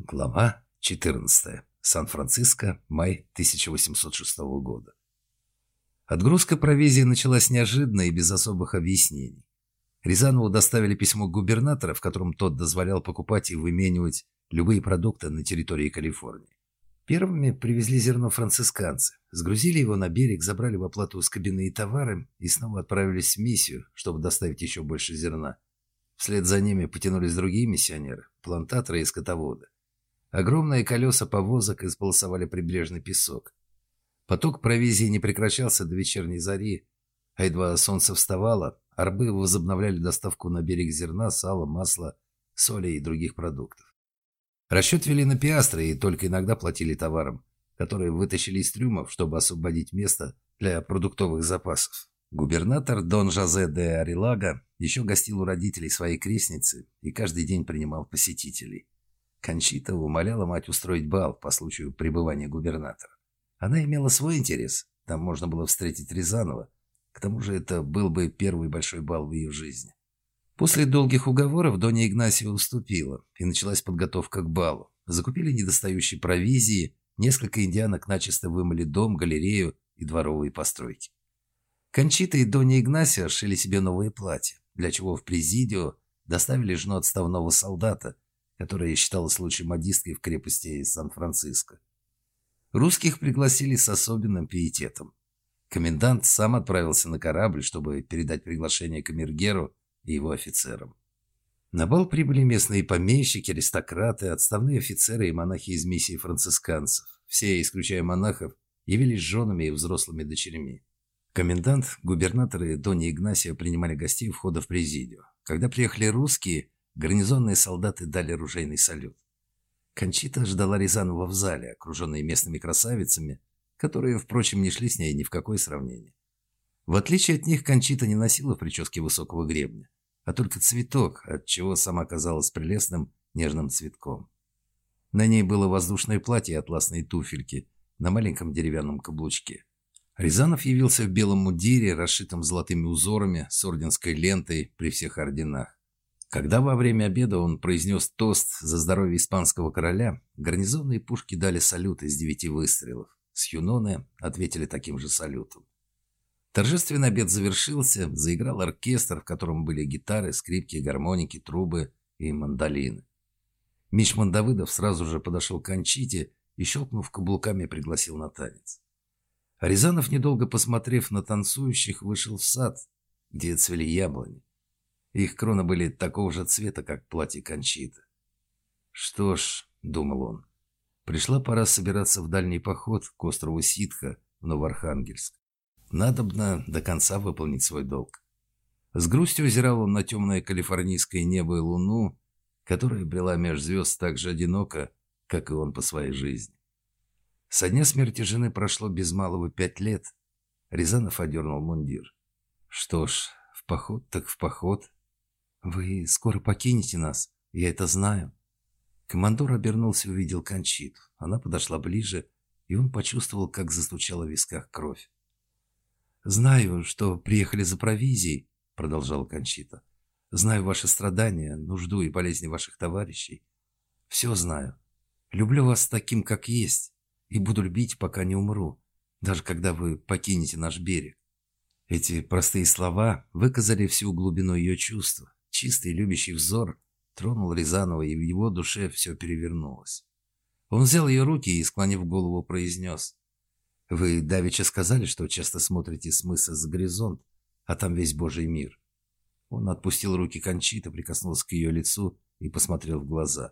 Глава 14. Сан-Франциско, май 1806 года. Отгрузка провизии началась неожиданно и без особых объяснений. Рязанову доставили письмо губернатора, в котором тот дозволял покупать и выменивать любые продукты на территории Калифорнии. Первыми привезли зерно францисканцы, сгрузили его на берег, забрали в оплату скобяные товары и снова отправились в миссию, чтобы доставить еще больше зерна. Вслед за ними потянулись другие миссионеры, плантаторы и скотоводы. Огромные колеса повозок исполосовали прибрежный песок. Поток провизии не прекращался до вечерней зари, а едва солнце вставало, арбы возобновляли доставку на берег зерна, сала, масла, соли и других продуктов. Расчет вели на пиастры и только иногда платили товарам, которые вытащили из трюмов, чтобы освободить место для продуктовых запасов. Губернатор Дон Жозе де Арилага еще гостил у родителей своей крестницы и каждый день принимал посетителей. Кончита умоляла мать устроить бал по случаю пребывания губернатора. Она имела свой интерес, там можно было встретить Рязанова. К тому же это был бы первый большой бал в ее жизни. После долгих уговоров Донья Игнасия уступила, и началась подготовка к балу. Закупили недостающие провизии, несколько индианок начисто вымыли дом, галерею и дворовые постройки. Кончита и Донья Игнасия шили себе новые платья, для чего в Президио доставили жену отставного солдата, которая считалась лучшей модисткой в крепости Сан-Франциско. Русских пригласили с особенным пиететом. Комендант сам отправился на корабль, чтобы передать приглашение камергеру и его офицерам. На бал прибыли местные помещики, аристократы, отставные офицеры и монахи из миссии францисканцев. Все, исключая монахов, явились женами и взрослыми дочерьми. Комендант, губернатор и Донья Игнасия принимали гостей у входа в Президио. Когда приехали русские, гарнизонные солдаты дали ружейный салют. Кончита ждала Рязанова в зале, окруженной местными красавицами, которые, впрочем, не шли с ней ни в какое сравнение. В отличие от них, Кончита не носила в прическе высокого гребня, а только цветок, отчего сама казалась прелестным нежным цветком. На ней было воздушное платье и атласные туфельки на маленьком деревянном каблучке. Рязанов явился в белом мундире, расшитом золотыми узорами, с орденской лентой при всех орденах. Когда во время обеда он произнес тост за здоровье испанского короля, гарнизонные пушки дали салют из 9 выстрелов. С Юноне ответили таким же салютом. Торжественный обед завершился, заиграл оркестр, в котором были гитары, скрипки, гармоники, трубы и мандолины. Мичман Давыдов сразу же подошел к Кончите и, щелкнув каблуками, пригласил на танец. Рязанов, недолго посмотрев на танцующих, вышел в сад, где цвели яблони. Их кроны были такого же цвета, как платье Кончиты. «Что ж», — думал он, — «пришла пора собираться в дальний поход к острову Ситха в Новоархангельск. Надобно до конца выполнить свой долг». С грустью озирал он на темное калифорнийское небо и луну, которая брела меж звезд так же одиноко, как и он по своей жизни. Со дня смерти жены прошло без малого 5 лет. Рязанов одернул мундир. «Что ж, в поход так в поход. Вы скоро покинете нас, я это знаю». Командор обернулся и увидел Кончиту. Она подошла ближе, и он почувствовал, как застучала в висках кровь. «Знаю, что приехали за провизией», — продолжала Кончита. «Знаю ваши страдания, нужду и болезни ваших товарищей. Все знаю. Люблю вас таким, как есть, и буду любить, пока не умру, даже когда вы покинете наш берег». Эти простые слова выказали всю глубину ее чувства. Чистый любящий взор тронул Рязанова, и в его душе все перевернулось. Он взял ее руки и, склонив голову, произнес: «Вы давеча сказали, что часто смотрите с мыса за горизонт, а там весь Божий мир». Он отпустил руки Кончиты, прикоснулся к ее лицу и посмотрел в глаза.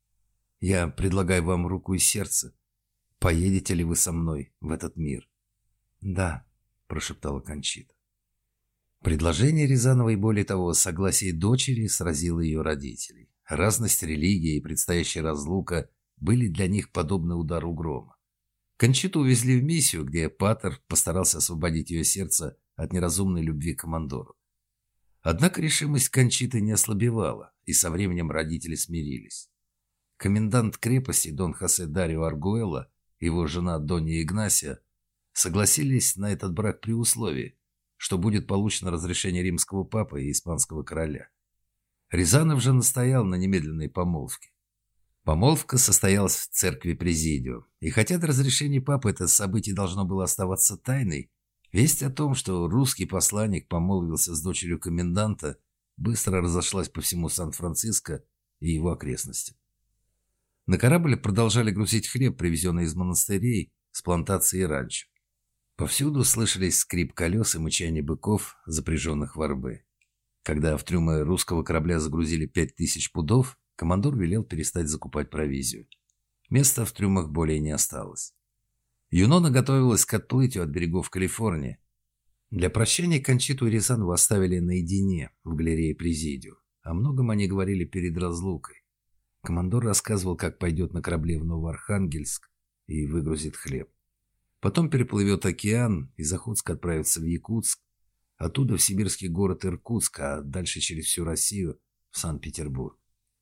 «Я предлагаю вам руку и сердце. Поедете ли вы со мной в этот мир?» «Да», — прошептала Кончита. Предложение Рязанова и, более того, согласие дочери сразило ее родителей. Разность религии и предстоящая разлука были для них подобны удару грома. Кончиту увезли в миссию, где патер постарался освободить ее сердце от неразумной любви к командору. Однако решимость Кончиты не ослабевала, и со временем родители смирились. Комендант крепости Дон Хосе Дарио Аргуэлло и его жена Донья Игнасия согласились на этот брак при условии, что будет получено разрешение римского папы и испанского короля. Рязанов же настоял на немедленной помолвке. Помолвка состоялась в церкви Президио, и хотя до разрешения папы это событие должно было оставаться тайной, весть о том, что русский посланник помолвился с дочерью коменданта, быстро разошлась по всему Сан-Франциско и его окрестностям. На корабль продолжали грузить хлеб, привезенный из монастырей, с плантаций и ранчо. Повсюду слышались скрип колес и мычание быков, запряженных в арбы. Когда в трюмы русского корабля загрузили 5000 пудов, командор велел перестать закупать провизию. Места в трюмах более не осталось. Юнона готовилась к отплытию от берегов Калифорнии. Для прощания Кончиту и Рязанову оставили наедине в галерее Президио. О многом они говорили перед разлукой. Командор рассказывал, как пойдет на корабле в Новоархангельск и выгрузит хлеб. Потом переплывет океан, из Охотска отправится в Якутск, оттуда в сибирский город Иркутск, а дальше через всю Россию в Санкт-Петербург.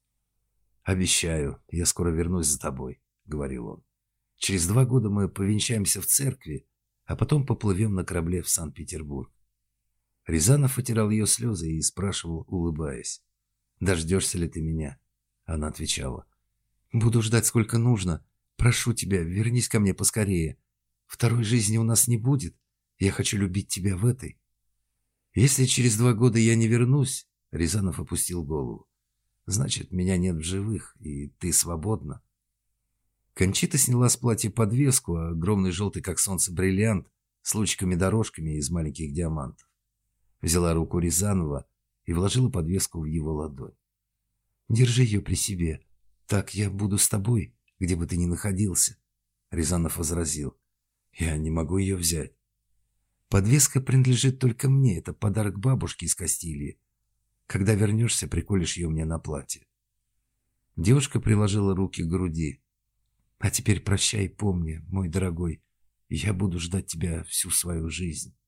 «Обещаю, я скоро вернусь за тобой», — говорил он. «Через 2 года мы повенчаемся в церкви, а потом поплывем на корабле в Санкт-Петербург». Рязанов отирал ее слезы и спрашивал, улыбаясь: «Дождешься ли ты меня?» Она отвечала: «Буду ждать сколько нужно. Прошу тебя, вернись ко мне поскорее. Второй жизни у нас не будет. Я хочу любить тебя в этой». «Если через 2 года я не вернусь», — Рязанов опустил голову, «значит, меня нет в живых, и ты свободна». Кончита сняла с платья подвеску, огромный желтый, как солнце, бриллиант с лучиками-дорожками из маленьких диамантов. Взяла руку Рязанова и вложила подвеску в его ладонь. «Держи ее при себе. Так я буду с тобой, где бы ты ни находился», — Рязанов возразил. «Я не могу ее взять. Подвеска принадлежит только мне. Это подарок бабушки из Кастилии. Когда вернешься, приколешь ее мне на платье». Девушка приложила руки к груди. «А теперь прощай и помни, мой дорогой, я буду ждать тебя всю свою жизнь».